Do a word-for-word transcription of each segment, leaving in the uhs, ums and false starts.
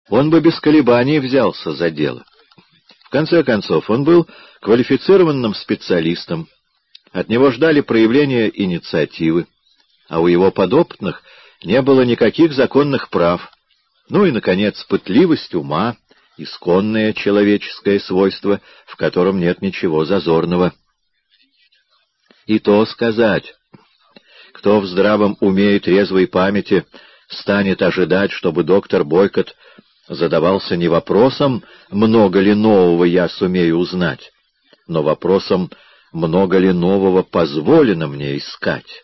он бы без колебаний взялся за дело. В конце концов, он был квалифицированным специалистом, от него ждали проявления инициативы, а у его подопытных не было никаких законных прав. Ну и, наконец, пытливость ума, исконное человеческое свойство, в котором нет ничего зазорного. И то сказать, кто в здравом уме и трезвой памяти станет ожидать, чтобы доктор Бойкот задавался не вопросом «много ли нового я сумею узнать», но вопросом «много ли нового позволено мне искать».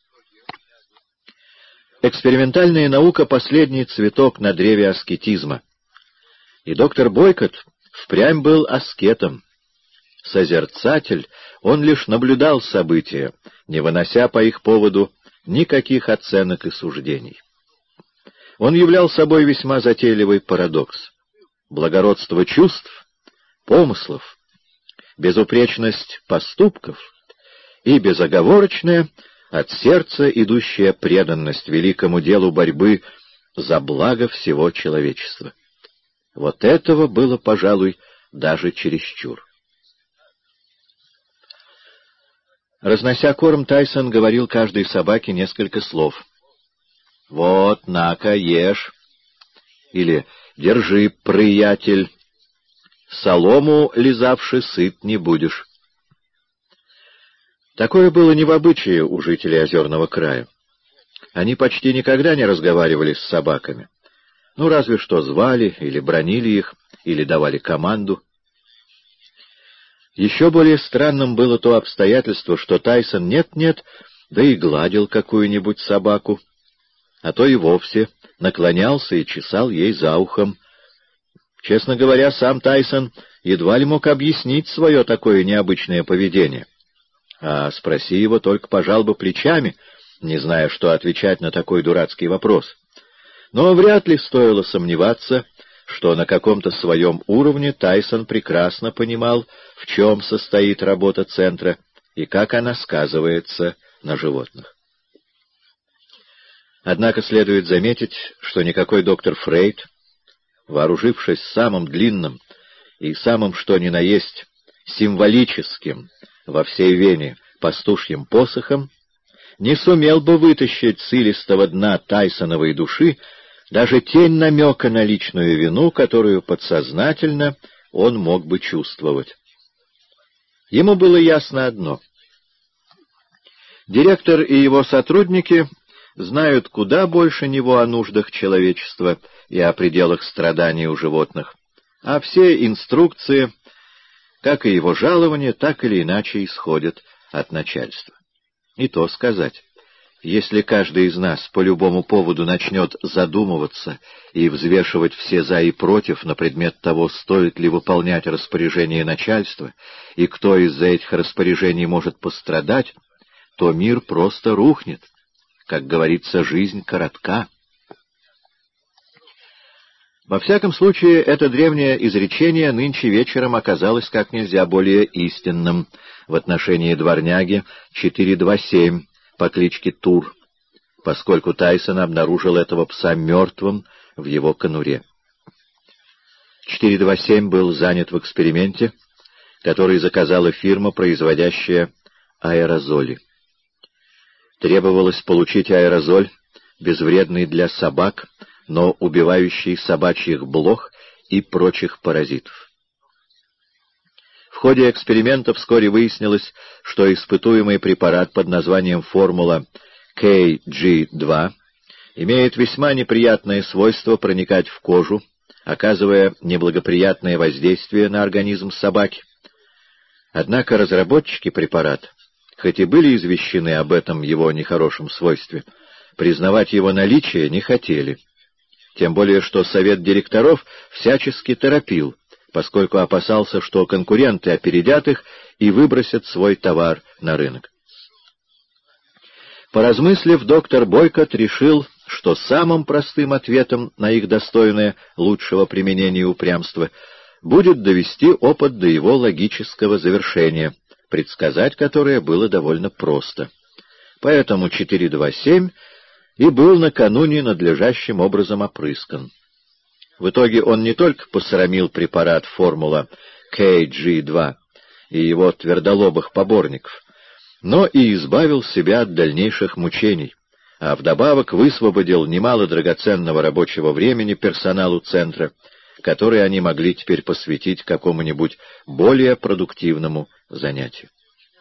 Экспериментальная наука — последний цветок на древе аскетизма. И доктор Бойкот впрямь был аскетом. Созерцатель, он лишь наблюдал события, не вынося по их поводу никаких оценок и суждений. Он являл собой весьма затейливый парадокс. Благородство чувств, помыслов, безупречность поступков и безоговорочная, от сердца идущая преданность великому делу борьбы за благо всего человечества. Вот этого было, пожалуй, даже чересчур. Разнося корм, Тайсон говорил каждой собаке несколько слов. «Вот, на-ка, ешь!» Или «Держи, приятель! Солому лизавши сыт не будешь». Такое было не в обычае у жителей Озерного края. Они почти никогда не разговаривали с собаками. Ну, разве что звали или бранили их, или давали команду. Еще более странным было то обстоятельство, что Тайсон нет-нет, да и гладил какую-нибудь собаку, а то и вовсе наклонялся и чесал ей за ухом. Честно говоря, сам Тайсон едва ли мог объяснить свое такое необычное поведение. А спроси его, только пожал бы плечами, не зная, что отвечать на такой дурацкий вопрос. Но вряд ли стоило сомневаться, что на каком-то своем уровне Тайсон прекрасно понимал, в чем состоит работа центра и как она сказывается на животных. Однако следует заметить, что никакой доктор Фрейд, вооружившись самым длинным и самым что ни на есть символическим во всей Вене пастушьим посохом, не сумел бы вытащить с илистого дна Тайсоновой души даже тень намека на личную вину, которую подсознательно он мог бы чувствовать. Ему было ясно одно. Директор и его сотрудники знают куда больше него о нуждах человечества и о пределах страданий у животных, а все инструкции, как и его жалование, так или иначе исходят от начальства. И то сказать, если каждый из нас по любому поводу начнет задумываться и взвешивать все «за» и «против» на предмет того, стоит ли выполнять распоряжение начальства и кто из-за этих распоряжений может пострадать, то мир просто рухнет. Как говорится, жизнь коротка. Во всяком случае, это древнее изречение нынче вечером оказалось как нельзя более истинным в отношении дворняги четыре два семь по кличке Тур, поскольку Тайсон обнаружил этого пса мертвым в его конуре. четыре два семь был занят в эксперименте, который заказала фирма, производящая аэрозоли. Требовалось получить аэрозоль, безвредный для собак, но убивающий собачьих блох и прочих паразитов. В ходе эксперимента вскоре выяснилось, что испытуемый препарат под названием формула кей джи два имеет весьма неприятное свойство проникать в кожу, оказывая неблагоприятное воздействие на организм собаки. Однако разработчики препарата, хоть и были извещены об этом его нехорошем свойстве, признавать его наличие не хотели. Тем более, что совет директоров всячески торопил, поскольку опасался, что конкуренты опередят их и выбросят свой товар на рынок. Поразмыслив, доктор Бойкот решил, что самым простым ответом на их достойное лучшего применения упрямства будет довести опыт до его логического завершения, предсказать которое было довольно просто. Поэтому четыре два семь и был накануне надлежащим образом опрыскан. В итоге он не только посрамил препарат формула кей джи два и его твердолобых поборников, но и избавил себя от дальнейших мучений, а вдобавок высвободил немало драгоценного рабочего времени персоналу центра, которое они могли теперь посвятить какому-нибудь более продуктивному занятию.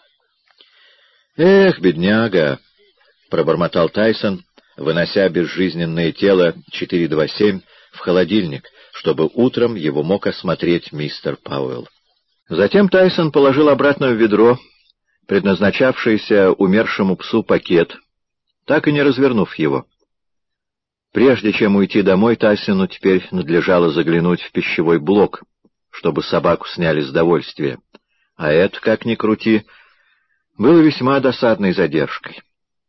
«Эх, бедняга!» — пробормотал Тайсон, вынося безжизненное тело четыре два семь в холодильник, чтобы утром его мог осмотреть мистер Пауэлл. Затем Тайсон положил обратно в ведро предназначавшийся умершему псу пакет, так и не развернув его. Прежде чем уйти домой, Тайсону теперь надлежало заглянуть в пищевой блок, чтобы собаку сняли с довольствия, а это, как ни крути, было весьма досадной задержкой.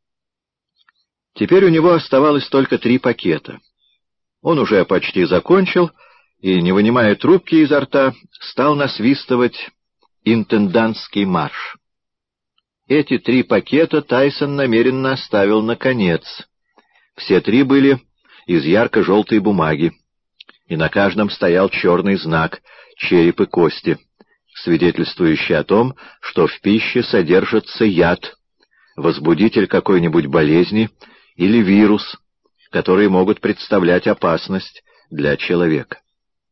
Теперь у него оставалось только три пакета. Он уже почти закончил и, не вынимая трубки изо рта, стал насвистывать интендантский марш. Эти три пакета Тайсон намеренно оставил на конец. Все три были из ярко-желтой бумаги, и на каждом стоял черный знак «череп и кости», свидетельствующий о том, что в пище содержится яд, возбудитель какой-нибудь болезни или вирус, которые могут представлять опасность для человека.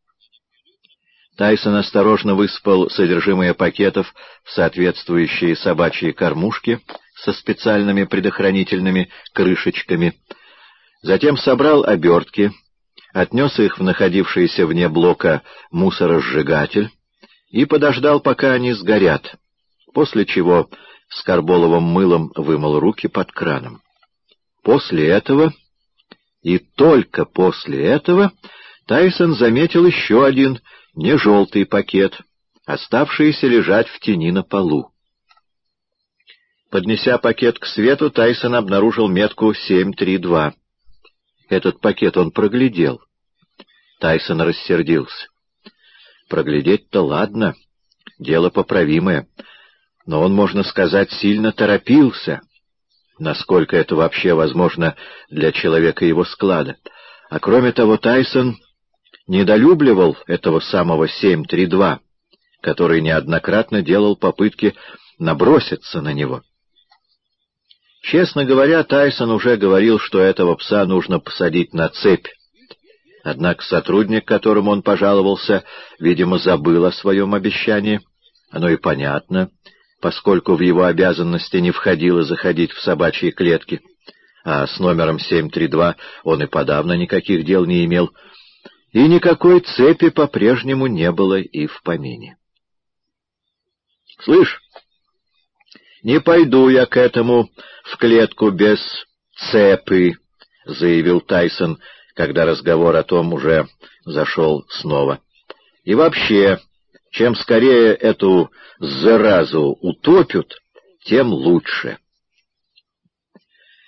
Тайсон осторожно высыпал содержимое пакетов в соответствующие собачьи кормушки со специальными предохранительными крышечками, затем собрал обертки, отнес их в находившийся вне блока мусоросжигатель и подождал, пока они сгорят, после чего с карболовым мылом вымыл руки под краном. После этого, и только после этого, Тайсон заметил еще один не желтый пакет, оставшийся лежать в тени на полу. Поднеся пакет к свету, Тайсон обнаружил метку семь три два. Этот пакет он проглядел. Тайсон рассердился. Проглядеть-то ладно, дело поправимое, но он, можно сказать, сильно торопился, насколько это вообще возможно для человека его склада. А кроме того, Тайсон недолюбливал этого самого семь три два, который неоднократно делал попытки наброситься на него. Честно говоря, Тайсон уже говорил, что этого пса нужно посадить на цепь. Однако сотрудник, которому он пожаловался, видимо, забыл о своем обещании. Оно и понятно, поскольку в его обязанности не входило заходить в собачьи клетки, а с номером семь три два он и подавно никаких дел не имел, и никакой цепи по-прежнему не было и в помине. — Слышь, не пойду я к этому в клетку без цепи, — заявил Тайсон, когда разговор о том уже зашел снова. — И вообще, чем скорее эту заразу утопят, тем лучше.